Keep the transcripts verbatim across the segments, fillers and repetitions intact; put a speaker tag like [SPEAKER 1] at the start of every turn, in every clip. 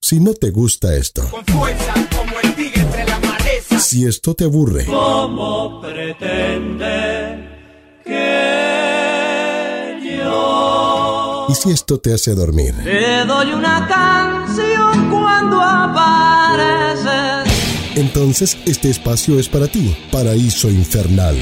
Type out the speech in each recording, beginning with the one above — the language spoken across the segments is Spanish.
[SPEAKER 1] Si no te gusta esto,
[SPEAKER 2] con fuerza como el tigre entre la maleza.
[SPEAKER 1] Si esto te aburre,
[SPEAKER 3] ¿cómo pretende que yo?
[SPEAKER 1] Y si esto te hace dormir,
[SPEAKER 3] Te doy una canción cuando apareces.
[SPEAKER 1] Entonces este espacio es para ti. Paraíso Infernal.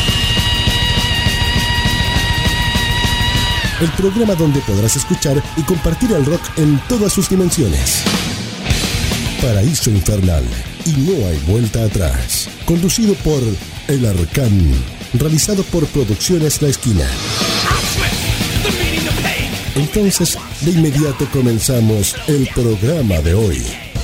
[SPEAKER 1] El programa donde podrás escuchar y compartir el rock en todas sus dimensiones. Paraíso Infernal. Y no hay vuelta atrás. Conducido por El Arcán. Realizado por Producciones La Esquina. Entonces, de inmediato comenzamos el programa de hoy.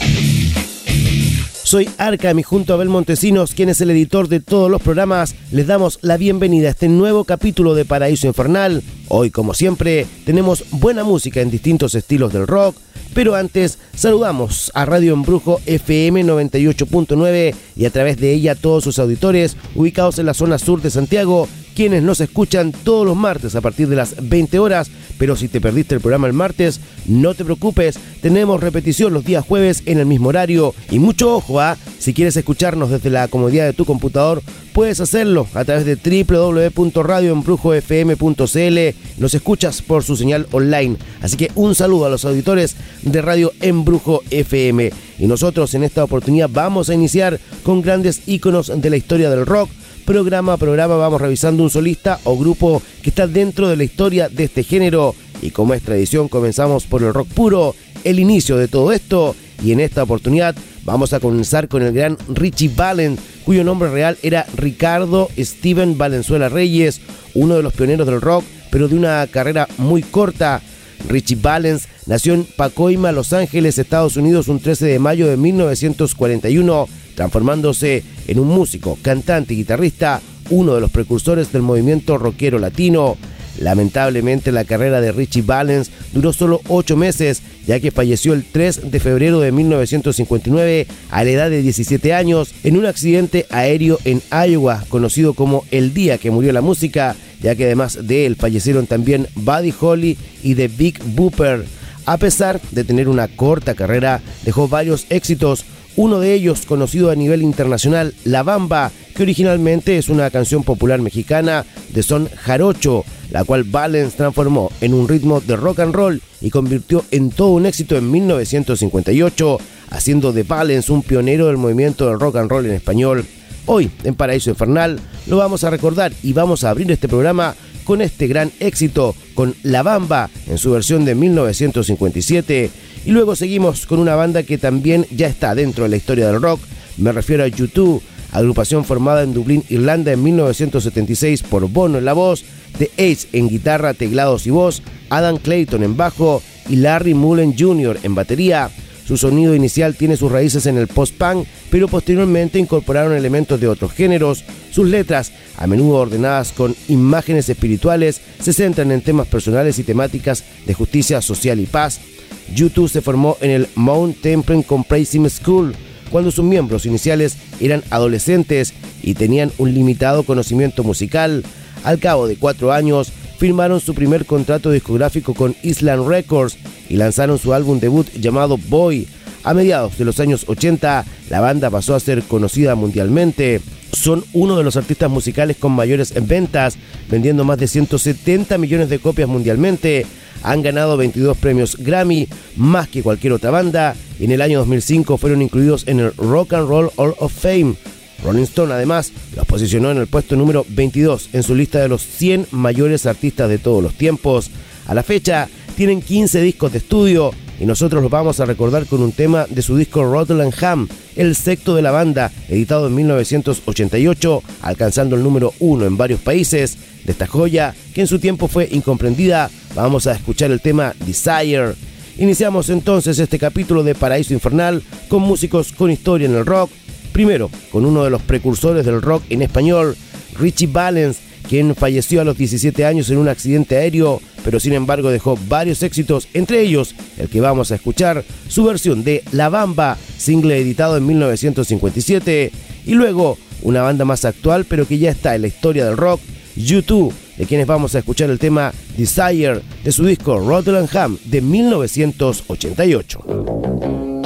[SPEAKER 4] Soy Arcam y junto a Abel Montesinos, quien es el editor de todos los programas, les damos la bienvenida a este nuevo capítulo de Paraíso Infernal. Hoy, como siempre, tenemos buena música en distintos estilos del rock, pero antes saludamos a Radio Embrujo F M noventa y ocho punto nueve y a través de ella a todos sus auditores ubicados en la zona sur de Santiago, quienes nos escuchan todos los martes a partir de las veinte horas, pero si te perdiste el programa el martes, no te preocupes, tenemos repetición los días jueves en el mismo horario. Y mucho ojo, ¿ah? Si quieres escucharnos desde la comodidad de tu computador, puedes hacerlo a través de doble u doble u doble u punto radio embrujo f m punto c l. Nos escuchas por su señal online. Así que un saludo a los auditores de Radio Embrujo F M. Y nosotros en esta oportunidad vamos a iniciar con grandes íconos de la historia del rock. Programa a programa vamos revisando un solista o grupo que está dentro de la historia de este género. Y como es tradición, comenzamos por el rock puro, el inicio de todo esto. Y en esta oportunidad vamos a comenzar con el gran Ritchie Valens, cuyo nombre real era Ricardo Steven Valenzuela Reyes, uno de los pioneros del rock, pero de una carrera muy corta. Ritchie Valens nació en Pacoima, Los Ángeles, Estados Unidos, un trece de mayo de mil novecientos cuarenta y uno, transformándose en un músico, cantante y guitarrista, uno de los precursores del movimiento rockero latino. Lamentablemente la carrera de Ritchie Valens duró solo ocho meses, ya que falleció el tres de febrero de mil novecientos cincuenta y nueve a la edad de diecisiete años en un accidente aéreo en Iowa, conocido como el día que murió la música, ya que además de él fallecieron también Buddy Holly y The Big Bopper. A pesar de tener una corta carrera, dejó varios éxitos. Uno de ellos, conocido a nivel internacional, La Bamba, que originalmente es una canción popular mexicana de son jarocho, la cual Valens transformó en un ritmo de rock and roll y convirtió en todo un éxito en mil novecientos cincuenta y ocho, haciendo de Valens un pionero del movimiento del rock and roll en español. Hoy, en Paraíso Infernal, lo vamos a recordar y vamos a abrir este programa con este gran éxito, con La Bamba, en su versión de mil novecientos cincuenta y siete. Y luego seguimos con una banda que también ya está dentro de la historia del rock. Me refiero a U dos, agrupación formada en Dublín, Irlanda en mil novecientos setenta y seis por Bono en la voz, The Ace en guitarra, teclados y voz, Adam Clayton en bajo y Larry Mullen junior en batería. Su sonido inicial tiene sus raíces en el post-punk, pero posteriormente incorporaron elementos de otros géneros. Sus letras, a menudo ordenadas con imágenes espirituales, se centran en temas personales y temáticas de justicia social y paz. U dos se formó en el Mount Temple Comprehensive School, cuando sus miembros iniciales eran adolescentes y tenían un limitado conocimiento musical. Al cabo de cuatro años, firmaron su primer contrato discográfico con Island Records y lanzaron su álbum debut llamado Boy. A mediados de los años ochenta, la banda pasó a ser conocida mundialmente. Son uno de los artistas musicales con mayores ventas, vendiendo más de ciento setenta millones de copias mundialmente. Han ganado veintidós premios Grammy, más que cualquier otra banda, y en el año dos mil cinco fueron incluidos en el Rock and Roll Hall of Fame. Rolling Stone además los posicionó en el puesto número veintidós en su lista de los cien mayores artistas de todos los tiempos. A la fecha tienen quince discos de estudio y nosotros los vamos a recordar con un tema de su disco Rattle and Hum, el sexto de la banda, editado en mil novecientos ochenta y ocho, alcanzando el número uno en varios países. De esta joya, que en su tiempo fue incomprendida, vamos a escuchar el tema Desire. Iniciamos entonces este capítulo de Paraíso Infernal con músicos con historia en el rock. Primero, con uno de los precursores del rock en español, Ritchie Valens, quien falleció a los diecisiete años en un accidente aéreo, pero sin embargo dejó varios éxitos, entre ellos el que vamos a escuchar, su versión de La Bamba, single editado en mil novecientos cincuenta y siete, y luego una banda más actual pero que ya está en la historia del rock, U dos, de quienes vamos a escuchar el tema Desire de su disco Rattle and Hum de mil novecientos ochenta y ocho.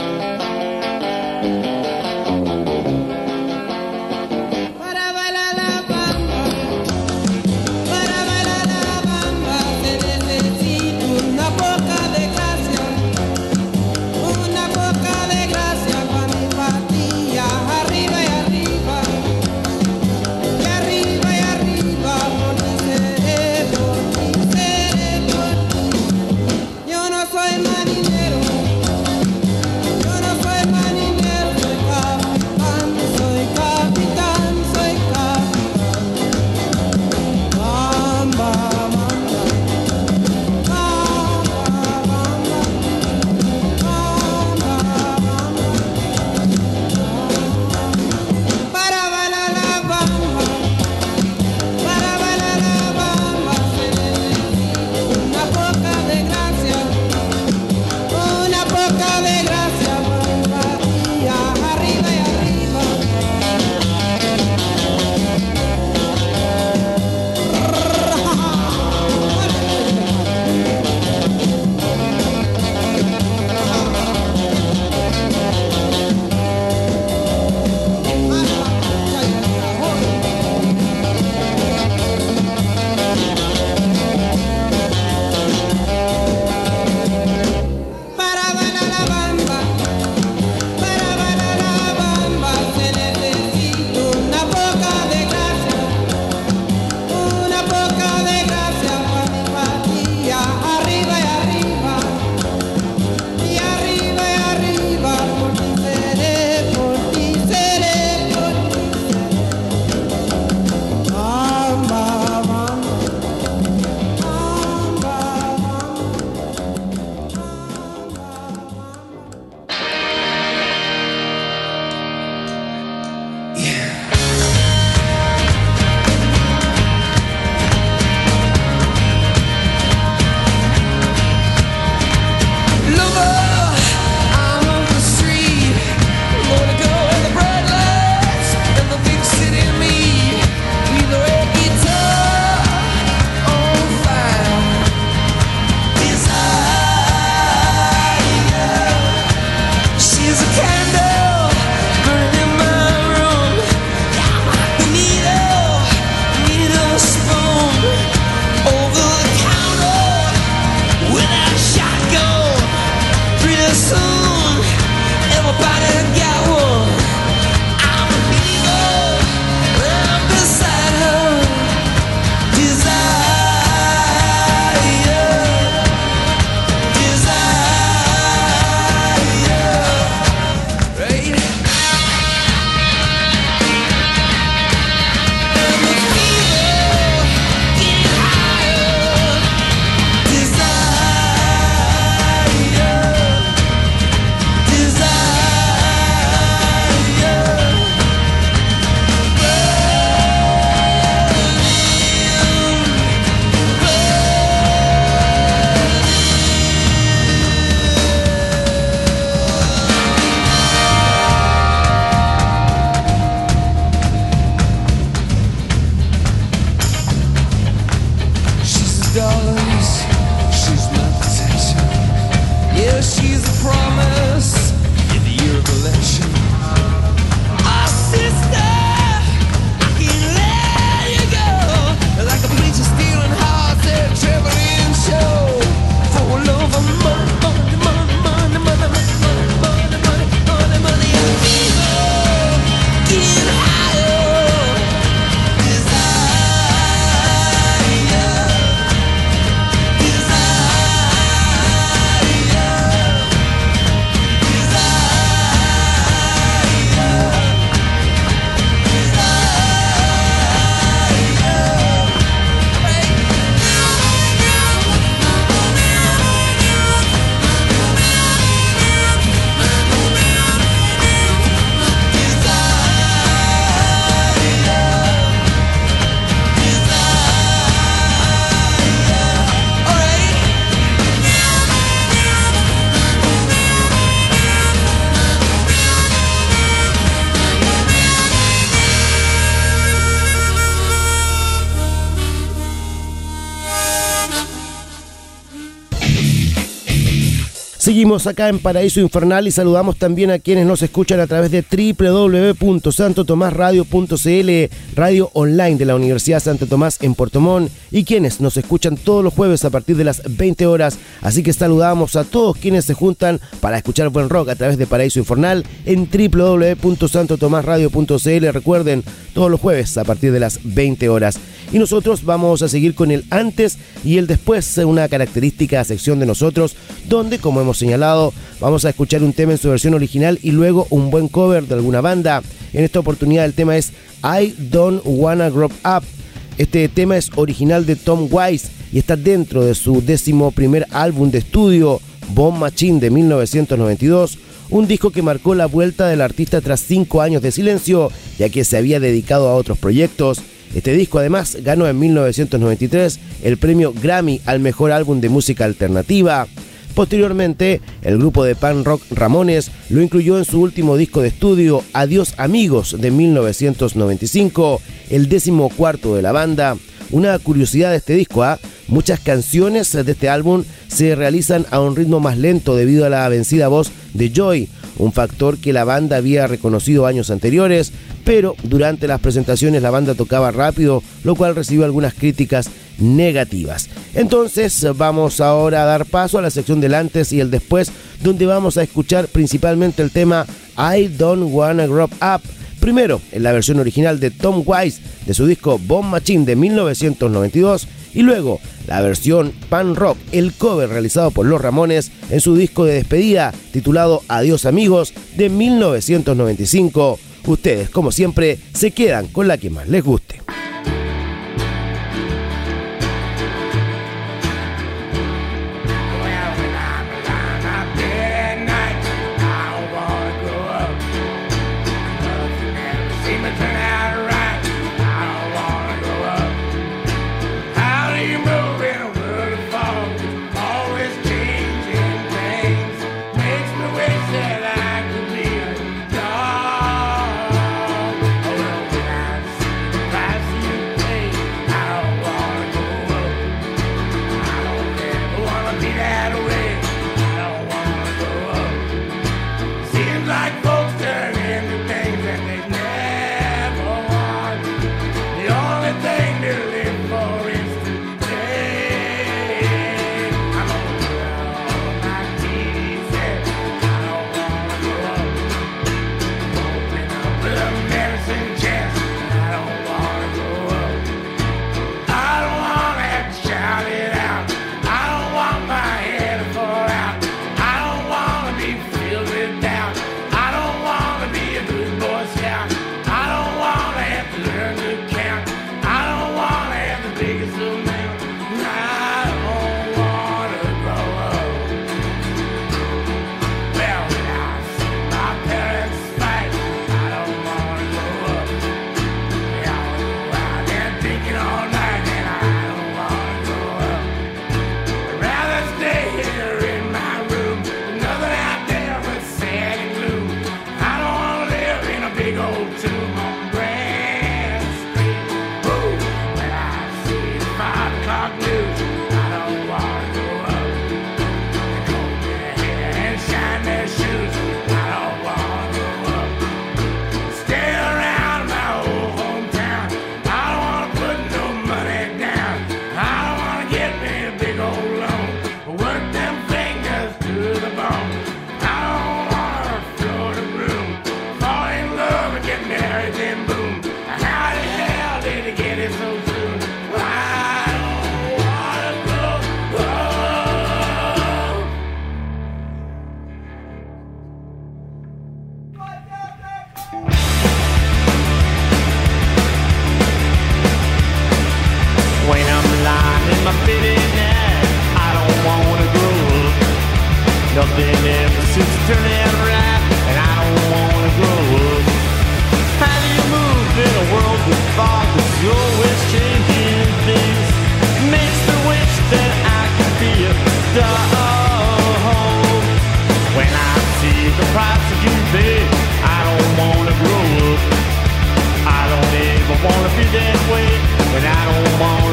[SPEAKER 4] Seguimos acá en Paraíso Infernal y saludamos también a quienes nos escuchan a través de doble u doble u doble u punto santo tomás radio punto c l, radio online de la Universidad Santo Tomás en Puerto Montt, y quienes nos escuchan todos los jueves a partir de las veinte horas. Así que saludamos a todos quienes se juntan para escuchar buen rock a través de Paraíso Infernal en doble u doble u doble u punto santo tomás radio punto c l. Recuerden, todos los jueves a partir de las veinte horas. Y nosotros vamos a seguir con el antes y el después, una característica sección de nosotros, donde, como hemos señalado, vamos a escuchar un tema en su versión original y luego un buen cover de alguna banda. En esta oportunidad el tema es I Don't Wanna Grow Up. Este tema es original de Tom Wise y está dentro de su décimo primer álbum de estudio, Bomb Machine, de mil novecientos noventa y dos, un disco que marcó la vuelta del artista tras cinco años de silencio, ya que se había dedicado a otros proyectos. Este disco además ganó en mil novecientos noventa y tres el premio Grammy al mejor álbum de música alternativa. Posteriormente, el grupo de punk rock Ramones lo incluyó en su último disco de estudio, Adiós Amigos, de mil novecientos noventa y cinco, el décimo cuarto de la banda. Una curiosidad de este disco, ¿eh? Muchas canciones de este álbum se realizan a un ritmo más lento debido a la vencida voz de Joy, un factor que la banda había reconocido años anteriores, pero durante las presentaciones la banda tocaba rápido, lo cual recibió algunas críticas negativas. Entonces vamos ahora a dar paso a la sección del antes y el después, donde vamos a escuchar principalmente el tema I Don't Wanna Grow Up. Primero, en la versión original de Tom Wise de su disco Bomb Machine de mil novecientos noventa y dos, y luego la versión punk rock, el cover realizado por los Ramones en su disco de despedida titulado Adiós Amigos de mil novecientos noventa y cinco. Ustedes, como siempre, se quedan con la que más les guste.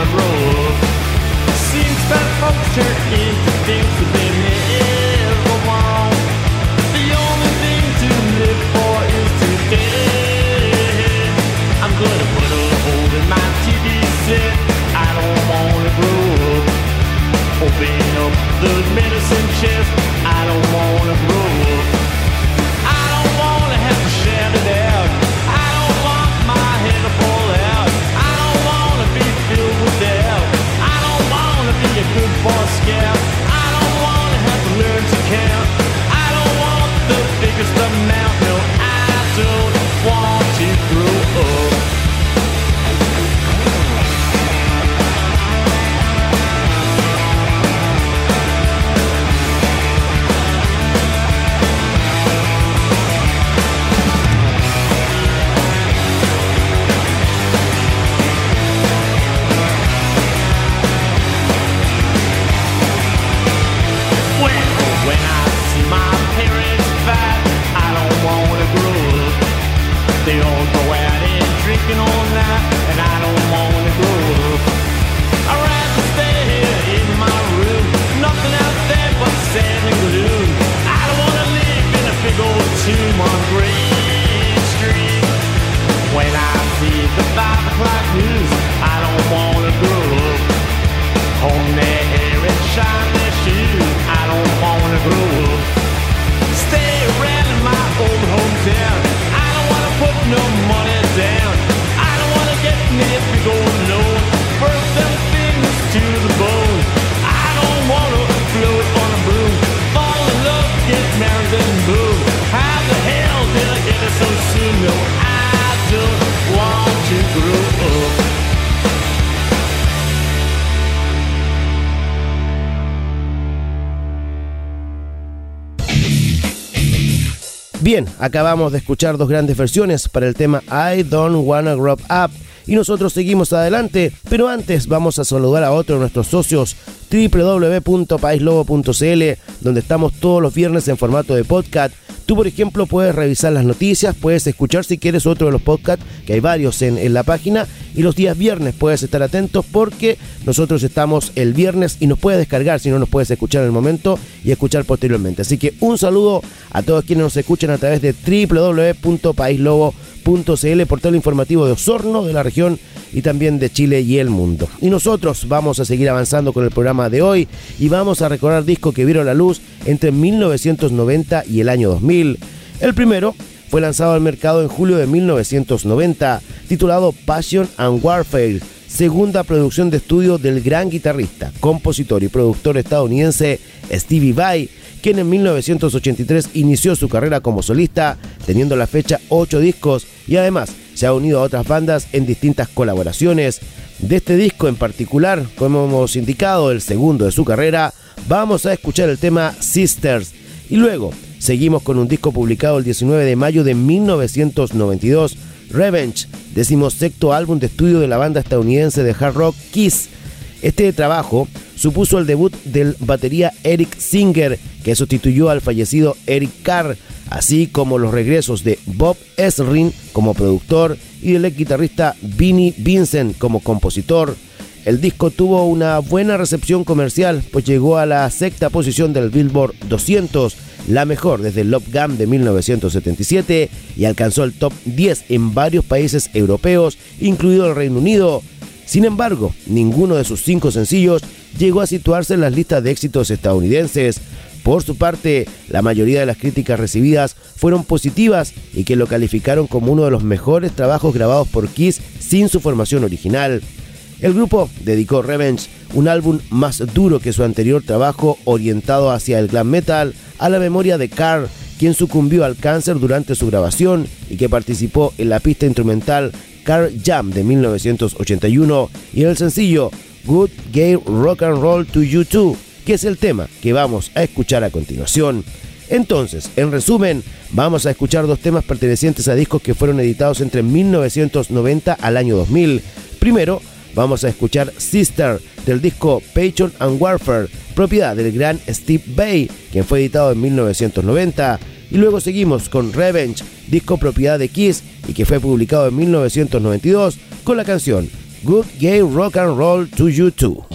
[SPEAKER 3] Turn into things that they never want. biggest amount. No, I don't want to grow up. They all go out and drinking all night, and I don't wanna grow up. I'd rather stay here in my room, nothing out there but sand and gloom. I don't wanna live in a big old tomb on Green Street. When I see the five o'clock news, I don't wanna grow up. Comb their hair and shine their shoes, I don't wanna grow up. Stay around in my old hometown, put no money down. I don't wanna get near big old loan, burn them fingers to the bone. I don't wanna float on a broom, fall in love, get married and boom. How the hell did I get it so soon? No, I don't want to grow up.
[SPEAKER 4] Bien, acabamos de escuchar dos grandes versiones para el tema I Don't Wanna Grow Up y nosotros seguimos adelante, pero antes vamos a saludar a otro de nuestros socios, doble u doble u doble u punto país lobo punto c l, donde estamos todos los viernes en formato de podcast. Tú, por ejemplo, puedes revisar las noticias, puedes escuchar si quieres otro de los podcasts, que hay varios en, en la página, y los días viernes puedes estar atentos porque nosotros estamos el viernes y nos puedes descargar si no nos puedes escuchar en el momento y escuchar posteriormente. Así que un saludo a todos quienes nos escuchan a través de doble u doble u doble u punto país lobo punto c l, portal informativo de Osorno, de la región y también de Chile y el mundo. Y nosotros vamos a seguir avanzando con el programa de hoy y vamos a recordar discos que vieron la luz entre mil novecientos noventa y el año dos mil. El primero fue lanzado al mercado en julio de mil novecientos noventa, titulado Passion and Warfare, segunda producción de estudio del gran guitarrista, compositor y productor estadounidense Stevie Vai, quien en mil novecientos ochenta y tres inició su carrera como solista, teniendo a la fecha ocho discos y además se ha unido a otras bandas en distintas colaboraciones. De este disco en particular, como hemos indicado, el segundo de su carrera, vamos a escuchar el tema Sisters y luego seguimos con un disco publicado el diecinueve de mayo de mil novecientos noventa y dos, Revenge, decimosexto álbum de estudio de la banda estadounidense de hard rock Kiss. Este trabajo supuso el debut del batería Eric Singer, que sustituyó al fallecido Eric Carr, así como los regresos de Bob Ezrin como productor y del ex guitarrista Vinnie Vincent como compositor. El disco tuvo una buena recepción comercial, pues llegó a la sexta posición del Billboard doscientos, la mejor desde Love Gun de mil novecientos setenta y siete, y alcanzó el top diez en varios países europeos, incluido el Reino Unido. Sin embargo, ninguno de sus cinco sencillos llegó a situarse en las listas de éxitos estadounidenses. Por su parte, la mayoría de las críticas recibidas fueron positivas y que lo calificaron como uno de los mejores trabajos grabados por Kiss sin su formación original. El grupo dedicó Revenge, un álbum más duro que su anterior trabajo orientado hacia el glam metal, a la memoria de Carr, quien sucumbió al cáncer durante su grabación y que participó en la pista instrumental Carr Jam de mil novecientos ochenta y uno y en el sencillo Good Gay Rock and Roll to You Too, que es el tema que vamos a escuchar a continuación. Entonces, en resumen, vamos a escuchar dos temas pertenecientes a discos que fueron editados entre mil novecientos noventa al año dos mil. Primero, vamos a escuchar Sister del disco Passion and Warfare, propiedad del gran Steve Vai, quien fue editado en mil novecientos noventa. Y luego seguimos con Revenge, disco propiedad de Kiss y que fue publicado en mil novecientos noventa y dos con la canción Good Gay Rock and Roll to You Too.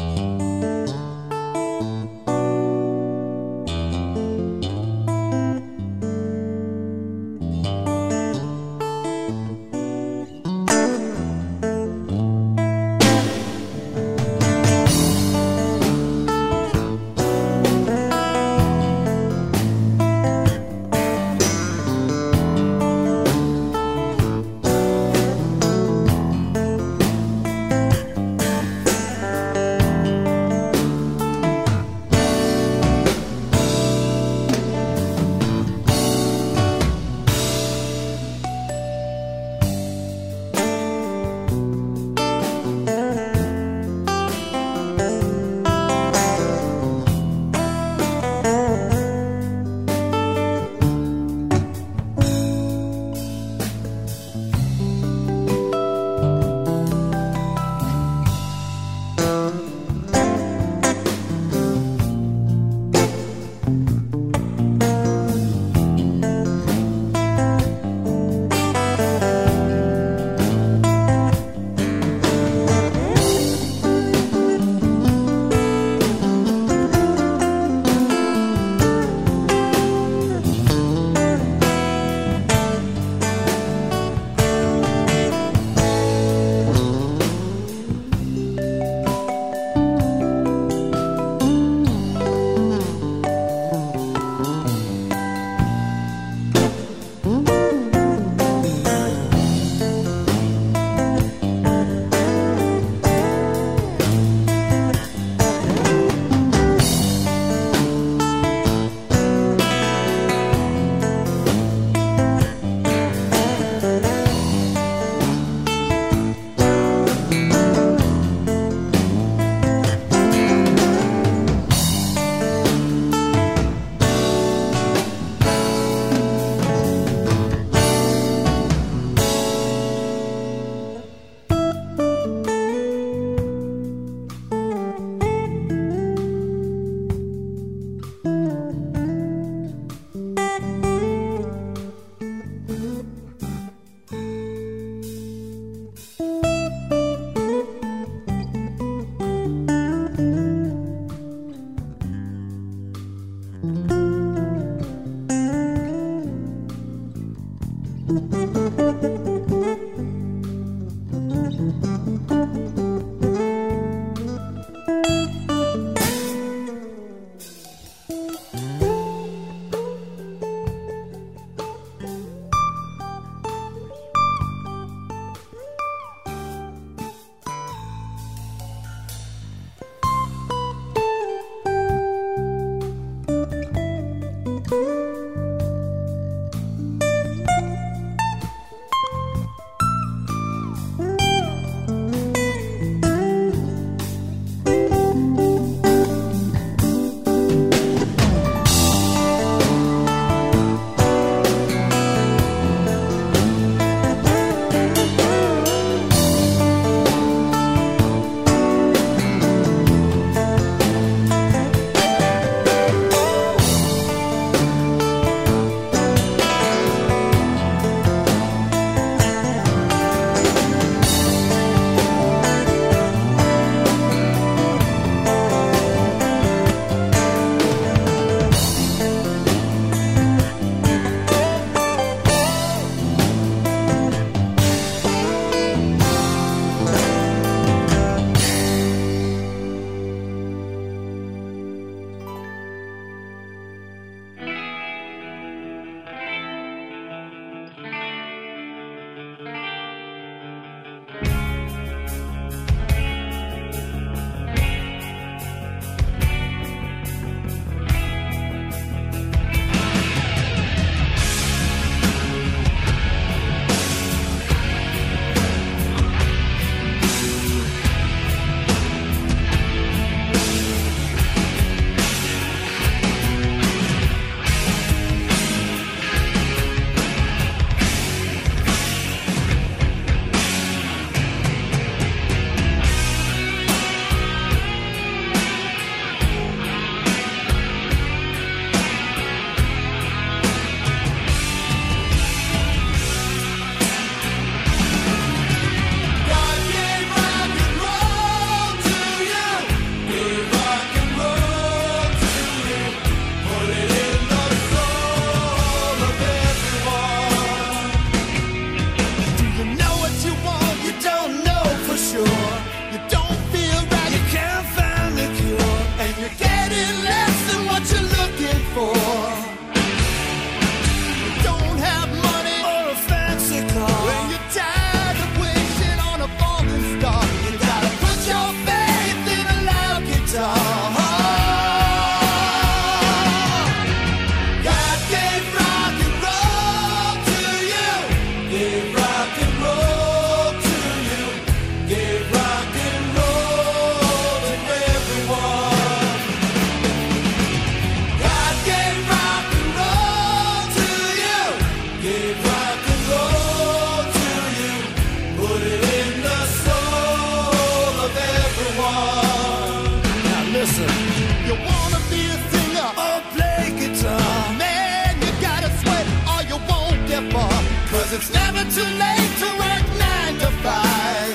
[SPEAKER 5] It's never too late to work nine to five.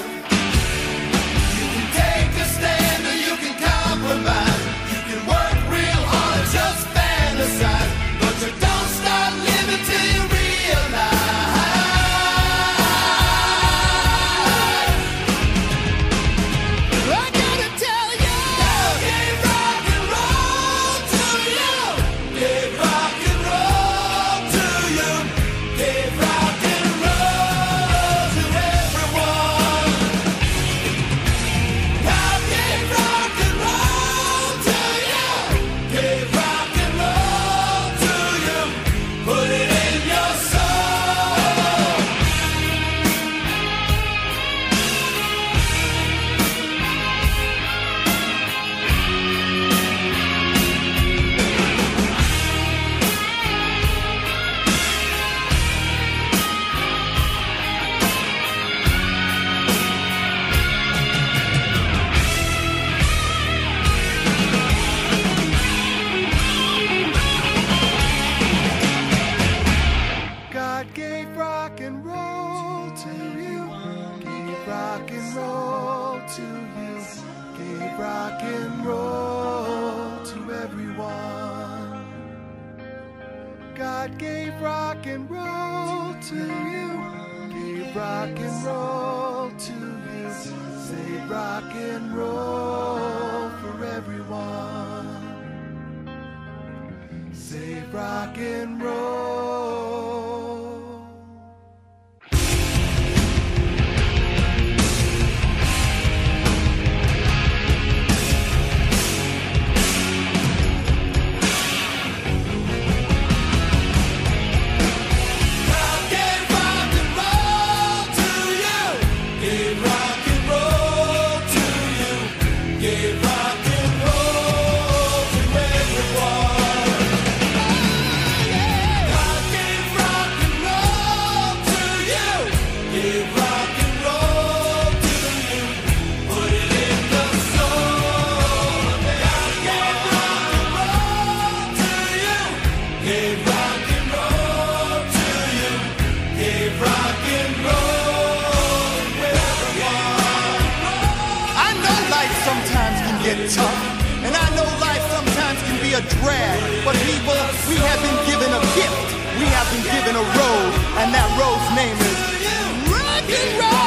[SPEAKER 5] You can take a stand or you can compromise. You can work real hard or just fantasize. But you don't start living till you realize I gotta tell you, I gave rock and roll to you. Gave rock and roll to you. Gave rock and roll to everyone. I gave rock and roll to you. Gave rock and roll to you. Put it in your soul. God gave rock and roll to you. Gave rock and roll to you. Gave rock and roll to everyone. God gave rock and roll to you. Gave rock and roll to you. Say rock and roll for everyone. Say rock and roll.
[SPEAKER 6] Tough. And I know life sometimes can be a drag, but people, we have been given a gift. We have been given a road, and that road's name is rock and roll.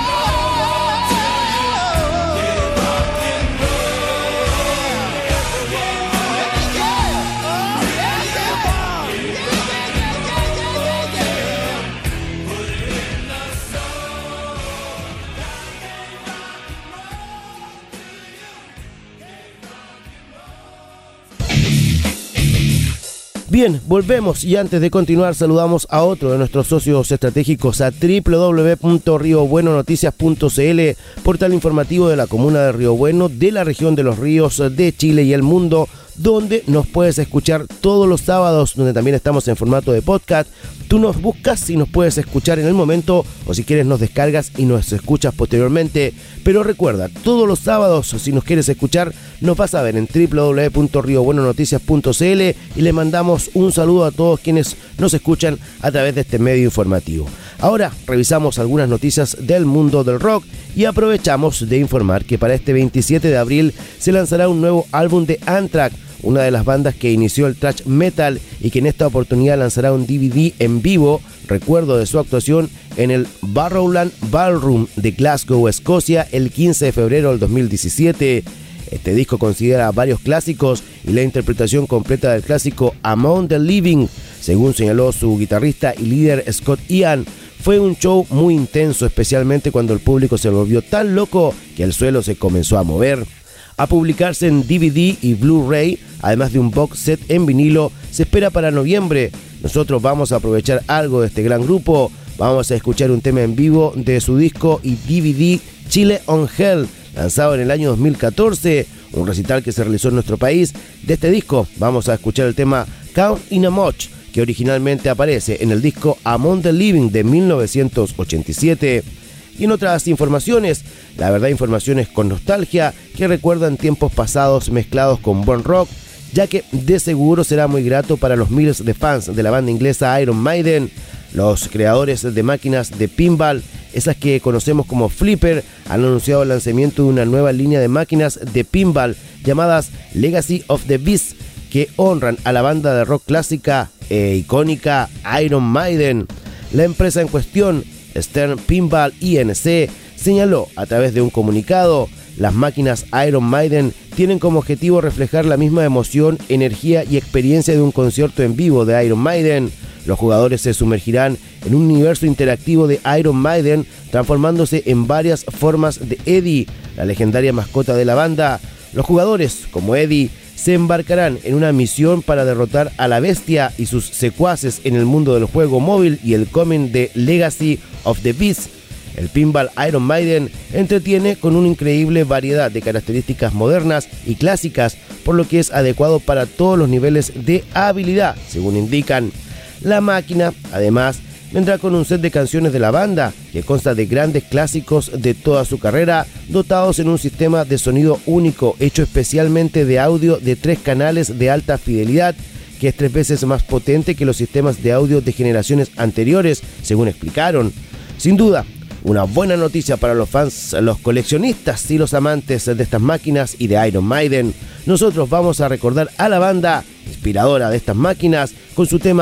[SPEAKER 4] Bien, volvemos y antes de continuar saludamos a otro de nuestros socios estratégicos, a doble u doble u doble u punto rio bueno noticias punto c l, portal informativo de la comuna de Río Bueno, de la región de los ríos, de Chile y el mundo, donde nos puedes escuchar todos los sábados, donde también estamos en formato de podcast. Tú nos buscas y nos puedes escuchar en el momento, o si quieres nos descargas y nos escuchas posteriormente. Pero recuerda, todos los sábados, si nos quieres escuchar, nos vas a ver en doble u doble u doble u punto rio bueno noticias punto c l y le mandamos un saludo a todos quienes nos escuchan a través de este medio informativo. Ahora revisamos algunas noticias del mundo del rock y aprovechamos de informar que para este veintisiete de abril se lanzará un nuevo álbum de Anthrax, una de las bandas que inició el thrash metal y que en esta oportunidad lanzará un D V D en vivo, recuerdo de su actuación en el Barrowland Ballroom de Glasgow, Escocia, el quince de febrero del dos mil diecisiete. Este disco considera varios clásicos y la interpretación completa del clásico Among the Living, según señaló su guitarrista y líder Scott Ian. Fue un show muy intenso, especialmente cuando el público se volvió tan loco que el suelo se comenzó a mover. A publicarse en D V D y Blu-ray, además de un box set en vinilo, se espera para noviembre. Nosotros vamos a aprovechar algo de este gran grupo. Vamos a escuchar un tema en vivo de su disco y D V D Chile on Hell, lanzado en el año dos mil catorce, un recital que se realizó en nuestro país. De este disco vamos a escuchar el tema Count in a Much, que originalmente aparece en el disco Among the Living de mil novecientos ochenta y siete. Y en otras informaciones, la verdad, informaciones con nostalgia que recuerdan tiempos pasados mezclados con buen rock, ya que de seguro será muy grato para los miles de fans de la banda inglesa Iron Maiden. Los creadores de máquinas de pinball, esas que conocemos como Flipper, han anunciado el lanzamiento de una nueva línea de máquinas de pinball llamadas Legacy of the Beast, que honran a la banda de rock clásica e icónica Iron Maiden. La empresa en cuestión, Stern Pinball Inc, señaló a través de un comunicado: las máquinas Iron Maiden tienen como objetivo reflejar la misma emoción, energía y experiencia de un concierto en vivo de Iron Maiden. Los jugadores se sumergirán en un universo interactivo de Iron Maiden, transformándose en varias formas de Eddie, la legendaria mascota de la banda. Los jugadores, como Eddie, se embarcarán en una misión para derrotar a la bestia y sus secuaces en el mundo del juego móvil y el cómic de Legacy of the Beast. El pinball Iron Maiden entretiene con una increíble variedad de características modernas y clásicas, por lo que es adecuado para todos los niveles de habilidad, según indican. La máquina, además, vendrá con un set de canciones de la banda, que consta de grandes clásicos de toda su carrera, dotados en un sistema de sonido único, hecho especialmente de audio de tres canales de alta fidelidad, que es tres veces más potente que los sistemas de audio de generaciones anteriores, según explicaron. Sin duda, una buena noticia para los fans, los coleccionistas y los amantes de estas máquinas y de Iron Maiden. Nosotros vamos a recordar a la banda inspiradora de estas máquinas con su tema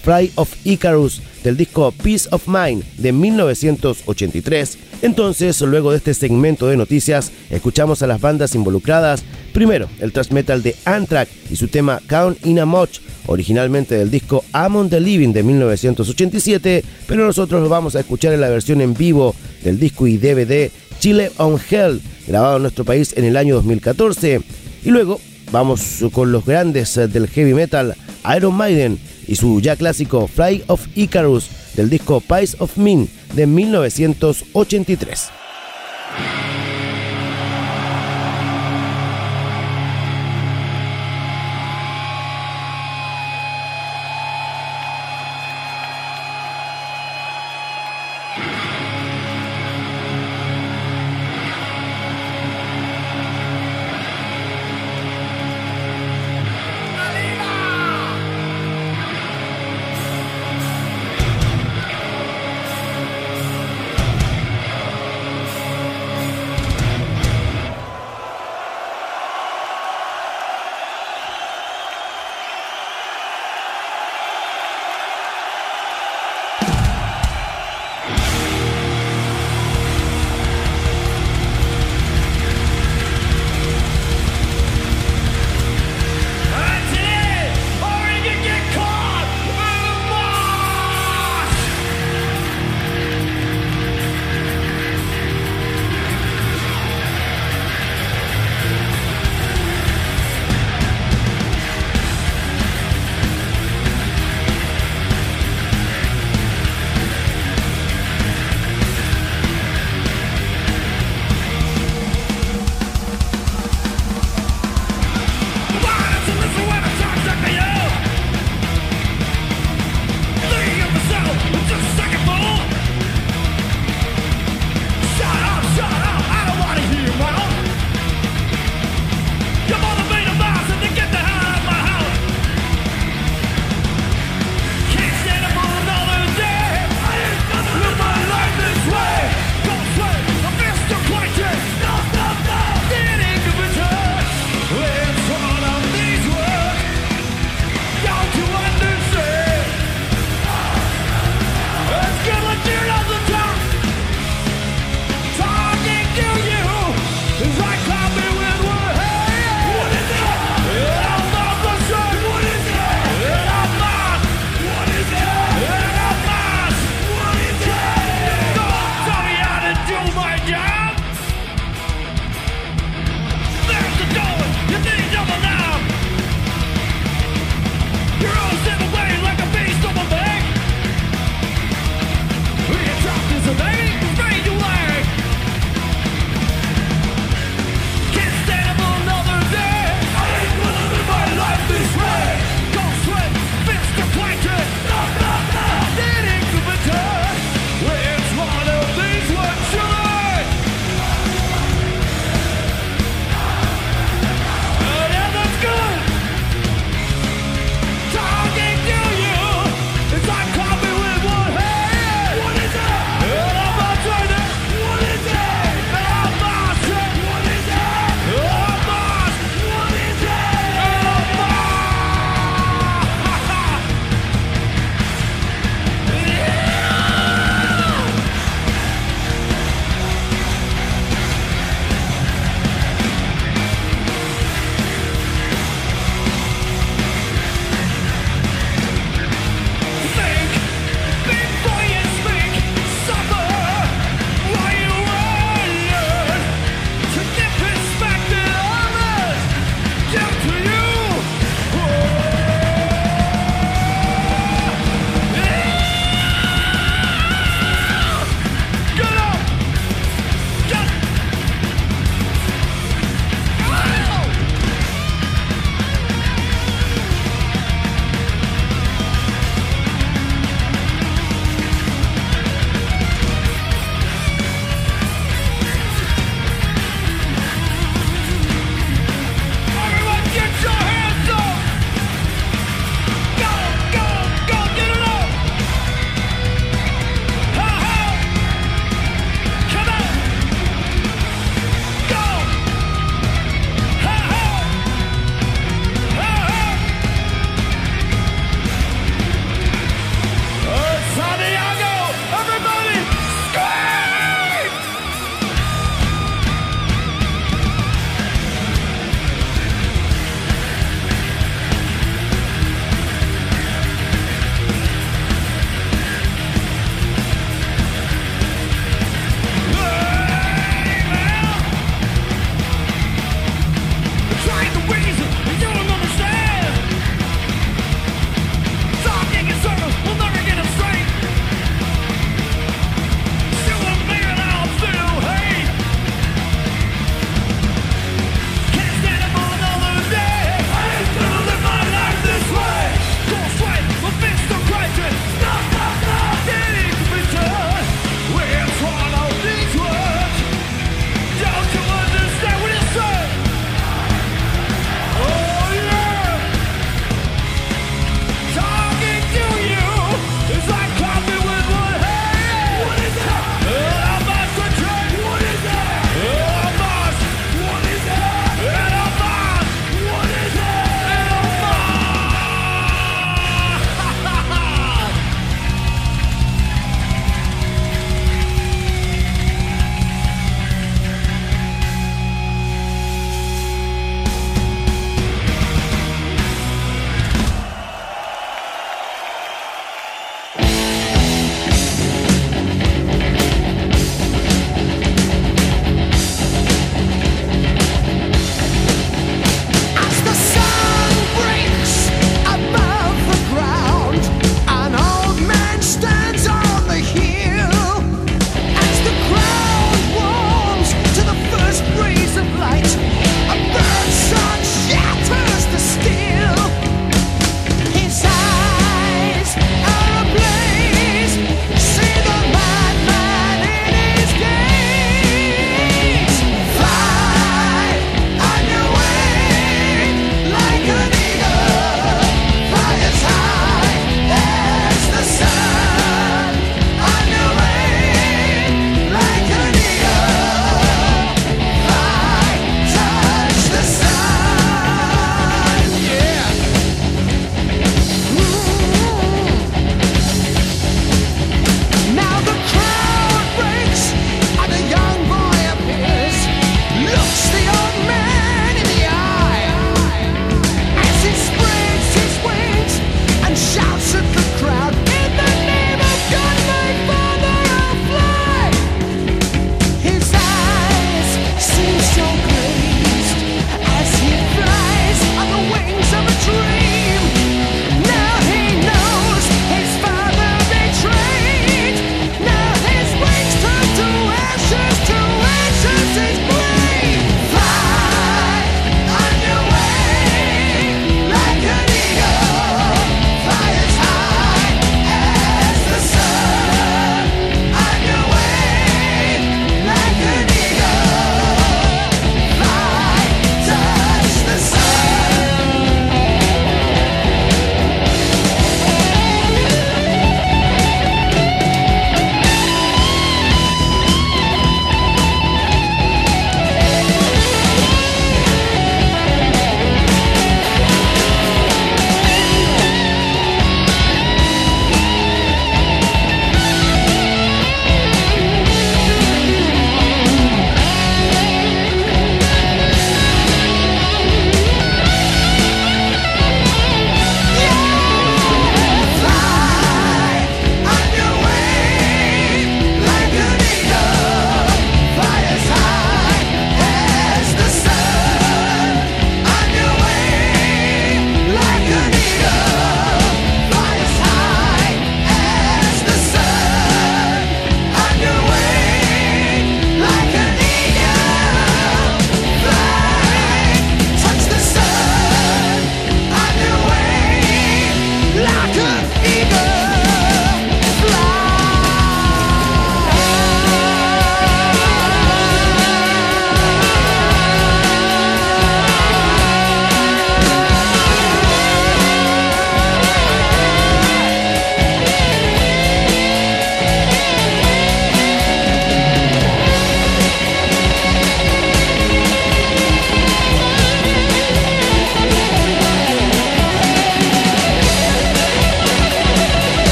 [SPEAKER 4] Flight of Icarus del disco Peace of Mind de mil novecientos ochenta y tres. Entonces, luego de este segmento de noticias, escuchamos a las bandas involucradas. Primero, el thrash metal de Anthrax y su tema Count in a Moch, originalmente del disco Among the Living de mil novecientos ochenta y siete, pero nosotros lo vamos a escuchar en la versión en vivo del disco y D V D Chile on Hell, grabado en nuestro país en el año dos mil catorce. Y luego vamos con los grandes del heavy metal, Iron Maiden y su ya clásico Flight of Icarus del disco Peace of Mind de mil novecientos ochenta y tres.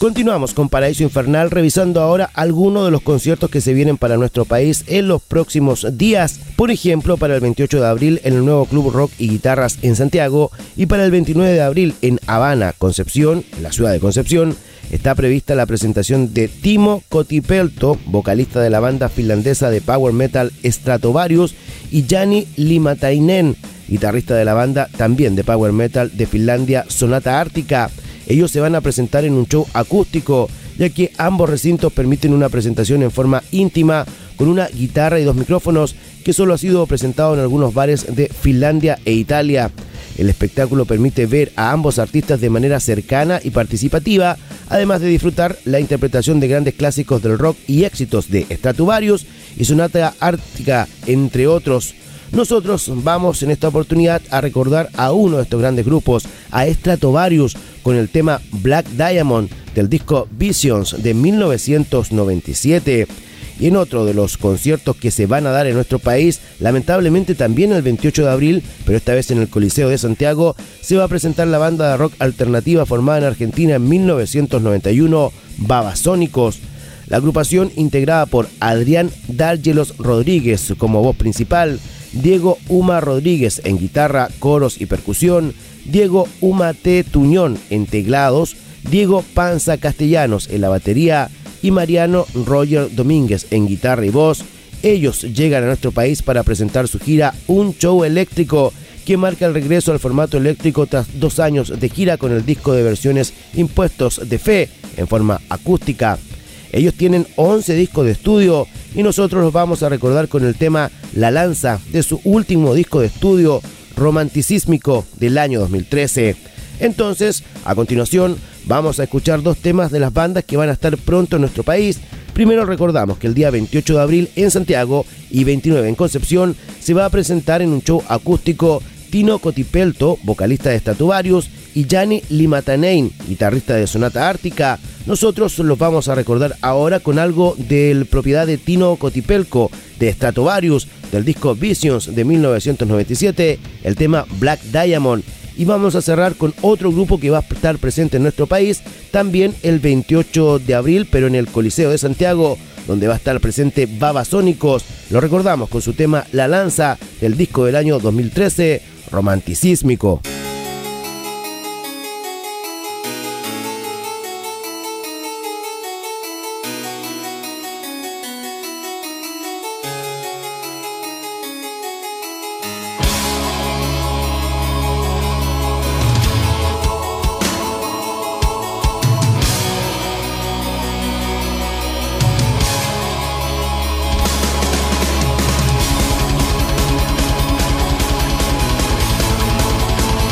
[SPEAKER 4] Continuamos con Paraíso Infernal, revisando ahora algunos de los conciertos que se vienen para nuestro país en los próximos días. Por ejemplo, para el veintiocho de abril en el nuevo Club Rock y Guitarras en Santiago, y para el veintinueve de abril en Habana, Concepción, en la ciudad de Concepción, está prevista la presentación de Timo Kotipelto, vocalista de la banda finlandesa de power metal Stratovarius, y Jani Limatainen, guitarrista de la banda también de power metal de Finlandia Sonata Ártica. Ellos se van a presentar en un show acústico, ya que ambos recintos permiten una presentación en forma íntima con una guitarra y dos micrófonos, que solo ha sido presentado en algunos bares de Finlandia e Italia. El espectáculo permite ver a ambos artistas de manera cercana y participativa, además de disfrutar la interpretación de grandes clásicos del rock y éxitos de Stratovarius y Sonata Ártica, entre otros. Nosotros vamos en esta oportunidad a recordar a uno de estos grandes grupos, a Stratovarius, con el tema Black Diamond del disco Visions de mil novecientos noventa y siete. Y en otro de los conciertos que se van a dar en nuestro país, lamentablemente también el veintiocho de abril, pero esta vez en el Coliseo de Santiago, se va a presentar la banda de rock alternativa formada en Argentina en mil novecientos noventa y uno, Babasónicos. La agrupación, integrada por Adrián Dárgelos Rodríguez como voz principal, Diego Uma Rodríguez en guitarra, coros y percusión, Diego Uma T. Tuñón en teclados, Diego Panza Castellanos en la batería y Mariano Roger Domínguez en guitarra y voz. Ellos llegan a nuestro país para presentar su gira Un Show Eléctrico, que marca el regreso al formato eléctrico tras dos años de gira con el disco de versiones Impuestos de Fe en forma acústica. Ellos tienen once discos de estudio y nosotros los vamos a recordar con el tema La Lanza de su último disco de estudio Romanticísmico del año dos mil trece. Entonces, a continuación, vamos a escuchar dos temas de las bandas que van a estar pronto en nuestro país. Primero recordamos que el día veintiocho de abril en Santiago y veintinueve en Concepción se va a presentar en un show acústico Timo Kotipelto, vocalista de Stratovarius, y Jani Limatainen, guitarrista de Sonata Ártica. Nosotros los vamos a recordar ahora con algo de propiedad de Timo Kotipelto de Stratovarius, del disco Visions de mil novecientos noventa y siete, el tema Black Diamond. Y vamos a cerrar con otro grupo que va a estar presente en nuestro país también el veintiocho de abril, pero en el Coliseo de Santiago, donde va a estar presente Babasónicos. Lo recordamos con su tema La Lanza del disco del año dos mil trece, Romanticísmico.
[SPEAKER 5] We'll be right back.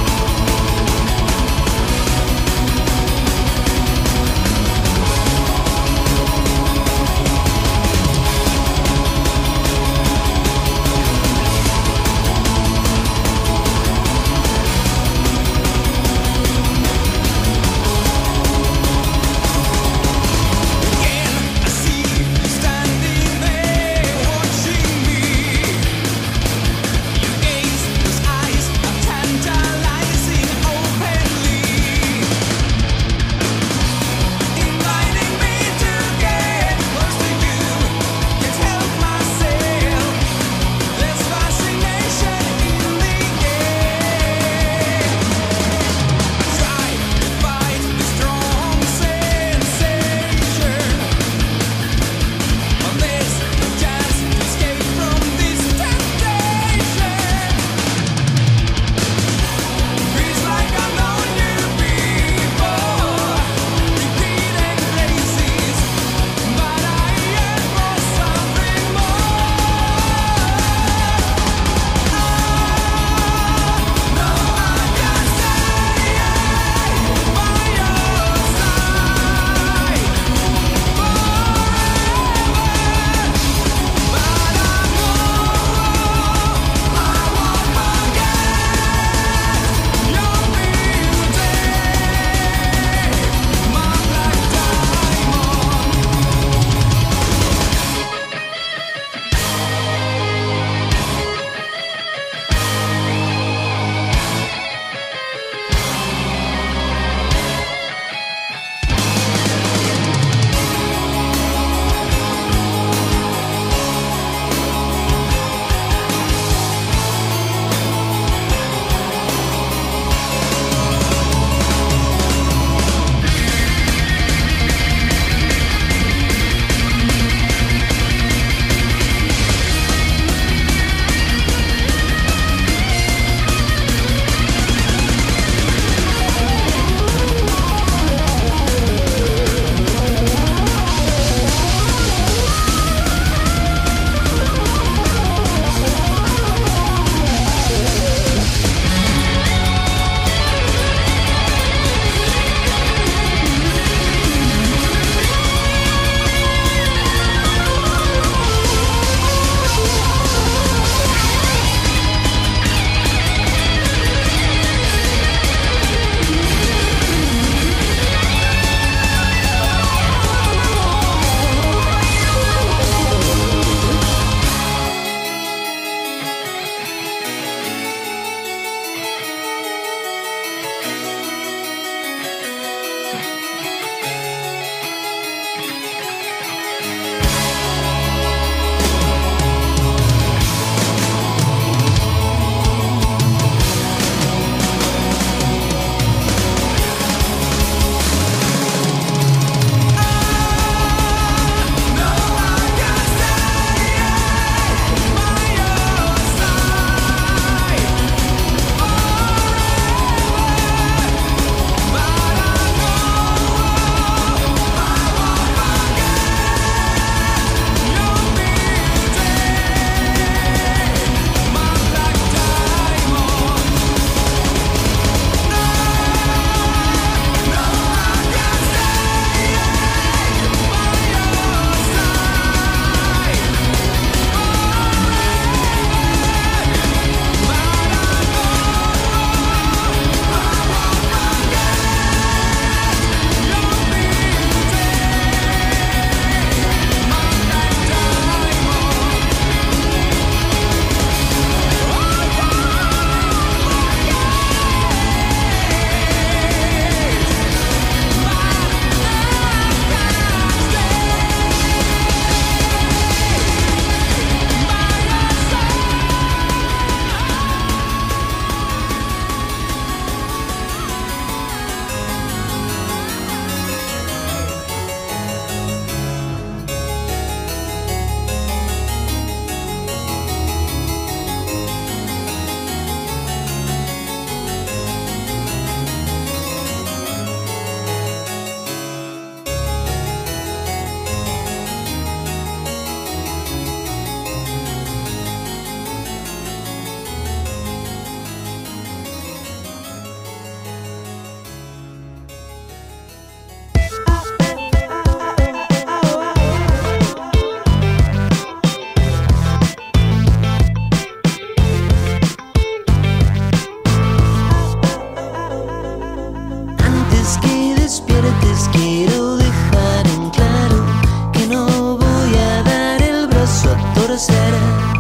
[SPEAKER 7] quiero dejar en claro que no voy a dar el brazo a torcer.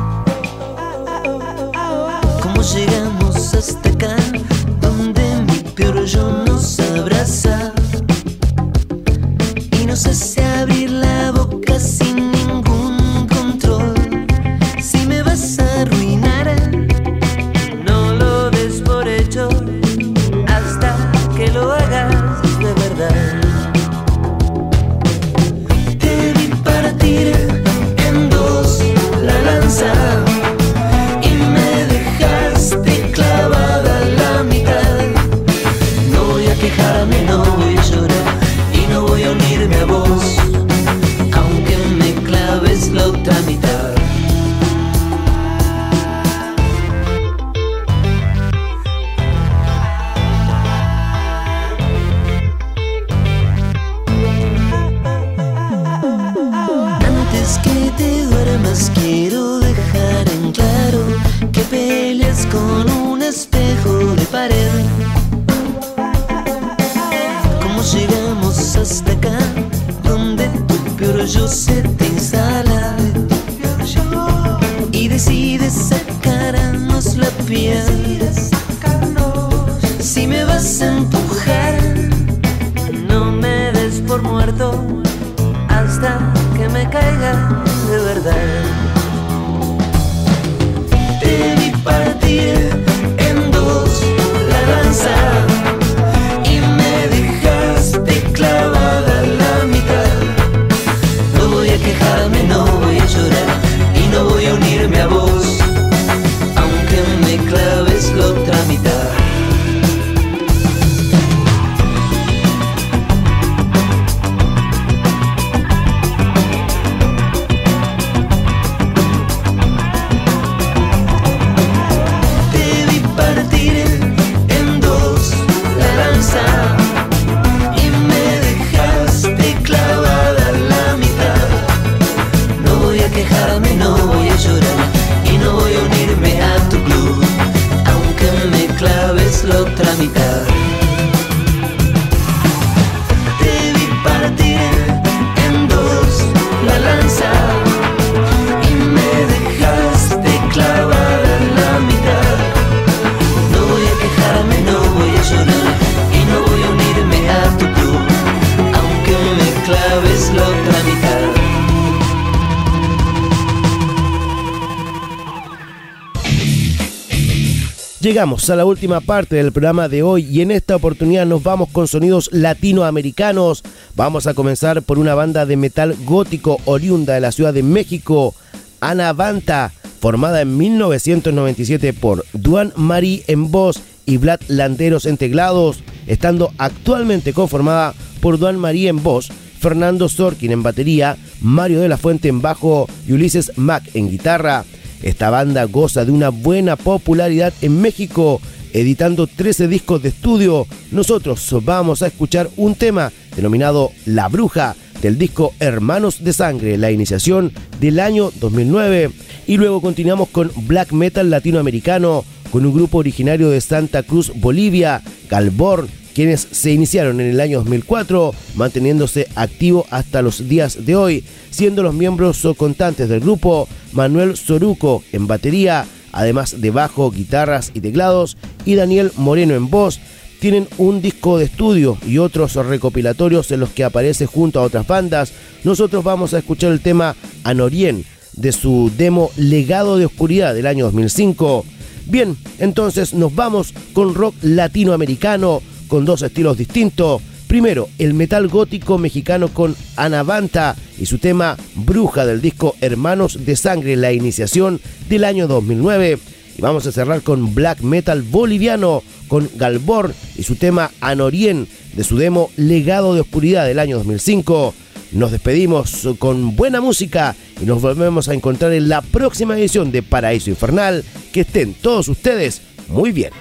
[SPEAKER 7] ¿Cómo llegamos hasta acá, donde mi peor yo nos abraza y nos hace abrir la boca sin ningún control? Si me vas a arruinar, no lo des por hecho hasta que lo hagas de verdad. Te vi partir en dos la lanza y me dejaste clavada a la mitad. No voy a quejarme, no voy a llorar y no voy a unirme a vos, aunque me claves la otra mitad. Quiero dejar en claro que peleas con un espejo de pared. ¿Cómo llegamos hasta acá, donde tu peor yo se te instala y decides sacarnos la piel? Si me vas a empujar, no me des por muerto hasta que me caiga de verdad. Te vi partir en dos la lanza y me dejaste clavada a la mitad. No voy a quejarme, no voy a llorar y no voy a unirme a vos, aunque me claves la otra mitad. La otra mitad. Te vi partir en dos la lanza y me dejaste clavada en la mitad. No voy a quejarme, no voy a llorar y no voy a unirme a tu club, aunque me claves la otra mitad.
[SPEAKER 4] Llegamos a la última parte del programa de hoy y en esta oportunidad nos vamos con sonidos latinoamericanos. Vamos a comenzar por una banda de metal gótico oriunda de la Ciudad de México, Anavanta, formada en mil novecientos noventa y siete por Duan Marí en voz y Vlad Landeros en teclados, estando actualmente conformada por Duan Marí en voz, Fernando Sorkin en batería, Mario de la Fuente en bajo y Ulises Mac en guitarra. Esta banda goza de una buena popularidad en México, editando trece discos de estudio. Nosotros vamos a escuchar un tema denominado La Bruja, del disco Hermanos de Sangre, la iniciación del año dos mil nueve. Y luego continuamos con black metal latinoamericano, con un grupo originario de Santa Cruz, Bolivia, Galborn, quienes se iniciaron en el año dos mil cuatro, manteniéndose activo hasta los días de hoy, siendo los miembros o constantes del grupo Manuel Soruco en batería, además de bajo, guitarras y teclados, y Daniel Moreno en voz. Tienen un disco de estudio y otros recopilatorios en los que aparece junto a otras bandas. Nosotros vamos a escuchar el tema Anorien de su demo Legado de Oscuridad del año dos mil cinco. Bien, entonces nos vamos con rock latinoamericano, con dos estilos distintos. Primero, el metal gótico mexicano con Anavanta y su tema Bruja del disco Hermanos de Sangre, la iniciación del año dos mil nueve. Y vamos a cerrar con black metal boliviano con Galborn y su tema Anorien de su demo Legado de Oscuridad del año dos mil cinco. Nos despedimos con buena música y nos volvemos a encontrar en la próxima edición de Paraíso Infernal. Que estén todos ustedes muy bien.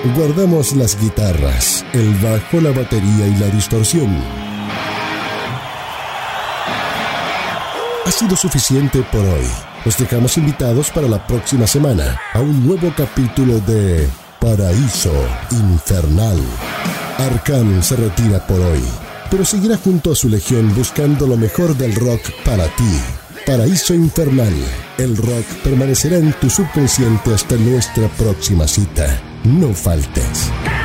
[SPEAKER 1] Guardamos las guitarras, el bajo, la batería y la distorsión. Ha sido suficiente por hoy. Los dejamos invitados para la próxima semana a un nuevo capítulo de Paraíso Infernal. Arkham se retira por hoy, pero seguirá junto a su legión buscando lo mejor del rock para ti. Paraíso Infernal. El rock permanecerá en tu subconsciente hasta nuestra próxima cita. No faltes.